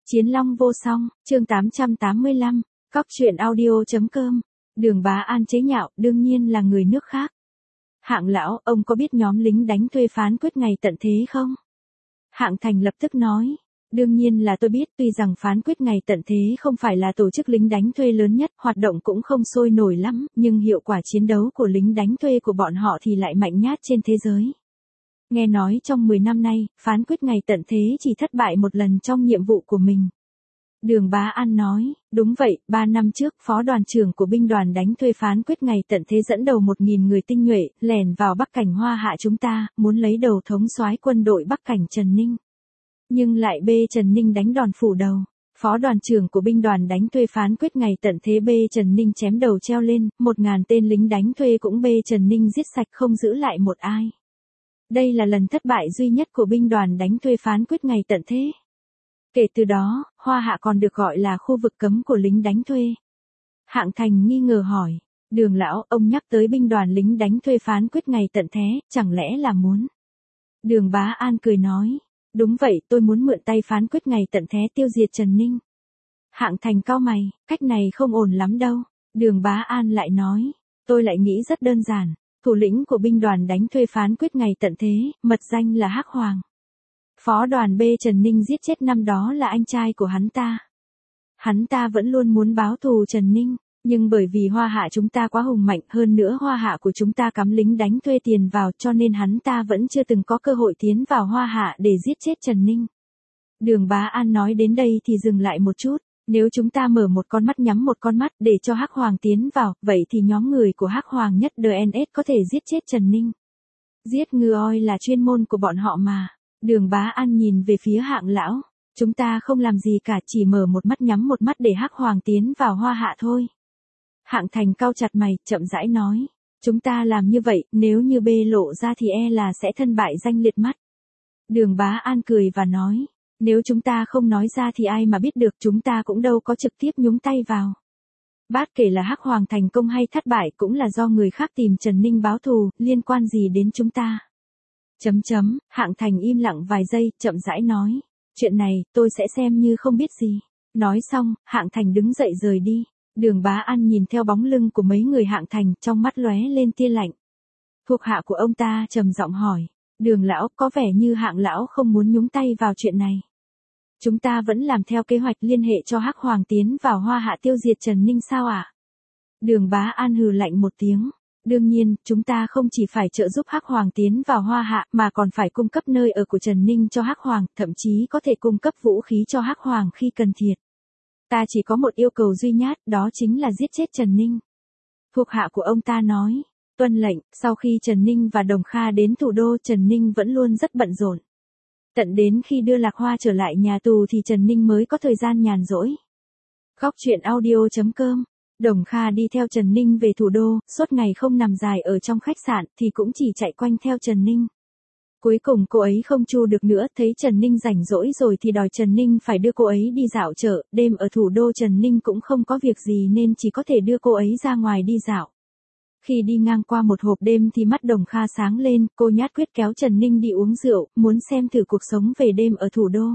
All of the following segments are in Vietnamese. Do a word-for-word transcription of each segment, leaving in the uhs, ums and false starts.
Chiến Long vô song, chương tám trăm tám mươi lăm, Cóc truyện audio chấm com. Đường Bá An chế nhạo, đương nhiên là người nước khác. Hạng lão, ông có biết nhóm lính đánh thuê phán quyết ngày tận thế không? Hạng Thành lập tức nói. Đương nhiên là tôi biết, tuy rằng phán quyết ngày tận thế không phải là tổ chức lính đánh thuê lớn nhất, hoạt động cũng không sôi nổi lắm, nhưng hiệu quả chiến đấu của lính đánh thuê của bọn họ thì lại mạnh nhất trên thế giới. Nghe nói trong mười năm nay, phán quyết ngày tận thế chỉ thất bại một lần trong nhiệm vụ của mình. Đường Bá An nói, đúng vậy, ba năm trước, phó đoàn trưởng của binh đoàn đánh thuê phán quyết ngày tận thế dẫn đầu một nghìn người tinh nhuệ, lẻn vào Bắc Cảnh Hoa Hạ chúng ta, muốn lấy đầu thống soái quân đội Bắc Cảnh Trần Ninh. Nhưng lại bê Trần Ninh đánh đòn phủ đầu. Phó đoàn trưởng của binh đoàn đánh thuê phán quyết ngày tận thế bê Trần Ninh chém đầu treo lên, một ngàn tên lính đánh thuê cũng bê Trần Ninh giết sạch không giữ lại một ai. Đây là lần thất bại duy nhất của binh đoàn đánh thuê phán quyết ngày tận thế. Kể từ đó, Hoa Hạ còn được gọi là khu vực cấm của lính đánh thuê. Hạng Thành nghi ngờ hỏi, Đường lão, ông nhắc tới binh đoàn lính đánh thuê phán quyết ngày tận thế, chẳng lẽ là muốn? Đường Bá An cười nói, đúng vậy, tôi muốn mượn tay phán quyết ngày tận thế tiêu diệt Trần Ninh. Hạng Thành cau mày, cách này không ổn lắm đâu. Đường Bá An lại nói, tôi lại nghĩ rất đơn giản. Thủ lĩnh của binh đoàn đánh thuê phán quyết ngày tận thế, mật danh là Hắc Hoàng. Phó đoàn B Trần Ninh giết chết năm đó là anh trai của hắn ta. Hắn ta vẫn luôn muốn báo thù Trần Ninh, nhưng bởi vì Hoa Hạ chúng ta quá hùng mạnh, hơn nữa Hoa Hạ của chúng ta cắm lính đánh thuê tiền vào, cho nên hắn ta vẫn chưa từng có cơ hội tiến vào Hoa Hạ để giết chết Trần Ninh. Đường Bá An nói đến đây thì dừng lại một chút. Nếu chúng ta mở một con mắt nhắm một con mắt để cho Hắc Hoàng tiến vào, vậy thì nhóm người của Hắc Hoàng nhất đê en ét có thể giết chết Trần Ninh. Giết ngư oi là chuyên môn của bọn họ mà. Đường Bá An nhìn về phía Hạng lão. Chúng ta không làm gì cả, chỉ mở một mắt nhắm một mắt để Hắc Hoàng tiến vào Hoa Hạ thôi. Hạng Thành cau chặt mày, chậm rãi nói. Chúng ta làm như vậy, nếu như bê lộ ra thì e là sẽ thân bại danh liệt mắt. Đường Bá An cười và nói. Nếu chúng ta không nói ra thì ai mà biết được, chúng ta cũng đâu có trực tiếp nhúng tay vào. Bát kể là Hắc Hoàng thành công hay thất bại cũng là do người khác tìm Trần Ninh báo thù, liên quan gì đến chúng ta. Chấm chấm, Hạng Thành im lặng vài giây, chậm rãi nói. Chuyện này, tôi sẽ xem như không biết gì. Nói xong, Hạng Thành đứng dậy rời đi. Đường Bá An nhìn theo bóng lưng của mấy người Hạng Thành, trong mắt lóe lên tia lạnh. Thuộc hạ của ông ta trầm giọng hỏi. Đường lão, có vẻ như Hạng lão không muốn nhúng tay vào chuyện này. Chúng ta vẫn làm theo kế hoạch liên hệ cho Hắc Hoàng tiến vào Hoa Hạ tiêu diệt Trần Ninh sao ạ? À? Đường Bá An hừ lạnh một tiếng. Đương nhiên, chúng ta không chỉ phải trợ giúp Hắc Hoàng tiến vào Hoa Hạ mà còn phải cung cấp nơi ở của Trần Ninh cho Hắc Hoàng, thậm chí có thể cung cấp vũ khí cho Hắc Hoàng khi cần thiết. Ta chỉ có một yêu cầu duy nhất, đó chính là giết chết Trần Ninh. Thuộc hạ của ông ta nói. Tuân lệnh, sau khi Trần Ninh và Đồng Kha đến thủ đô, Trần Ninh vẫn luôn rất bận rộn. Tận đến khi đưa Lạc Hoa trở lại nhà tù thì Trần Ninh mới có thời gian nhàn rỗi. Cóc truyện audio chấm com. Đồng Kha đi theo Trần Ninh về thủ đô, suốt ngày không nằm dài ở trong khách sạn thì cũng chỉ chạy quanh theo Trần Ninh. Cuối cùng cô ấy không chu được nữa, thấy Trần Ninh rảnh rỗi rồi thì đòi Trần Ninh phải đưa cô ấy đi dạo chợ, đêm ở thủ đô Trần Ninh cũng không có việc gì nên chỉ có thể đưa cô ấy ra ngoài đi dạo. Khi đi ngang qua một hộp đêm thì mắt Đồng Kha sáng lên, cô nhát quyết kéo Trần Ninh đi uống rượu, muốn xem thử cuộc sống về đêm ở thủ đô.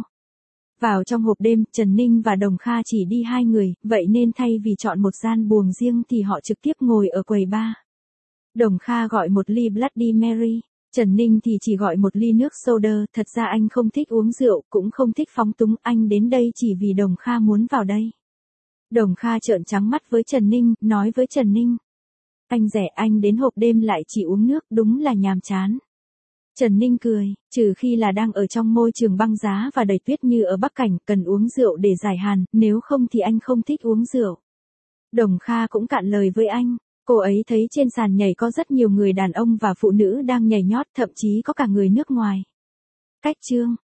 Vào trong hộp đêm, Trần Ninh và Đồng Kha chỉ đi hai người, vậy nên thay vì chọn một gian buồng riêng thì họ trực tiếp ngồi ở quầy bar. Đồng Kha gọi một ly Bloody Mary, Trần Ninh thì chỉ gọi một ly nước soda, thật ra anh không thích uống rượu, cũng không thích phóng túng, anh đến đây chỉ vì Đồng Kha muốn vào đây. Đồng Kha trợn trắng mắt với Trần Ninh, nói với Trần Ninh. Anh rẻ, anh đến hộp đêm lại chỉ uống nước, đúng là nhàm chán. Trần Ninh cười, trừ khi là đang ở trong môi trường băng giá và đầy tuyết như ở Bắc Cảnh, cần uống rượu để giải hàn, nếu không thì anh không thích uống rượu. Đồng Kha cũng cạn lời với anh, cô ấy thấy trên sàn nhảy có rất nhiều người đàn ông và phụ nữ đang nhảy nhót, thậm chí có cả người nước ngoài. Cách chương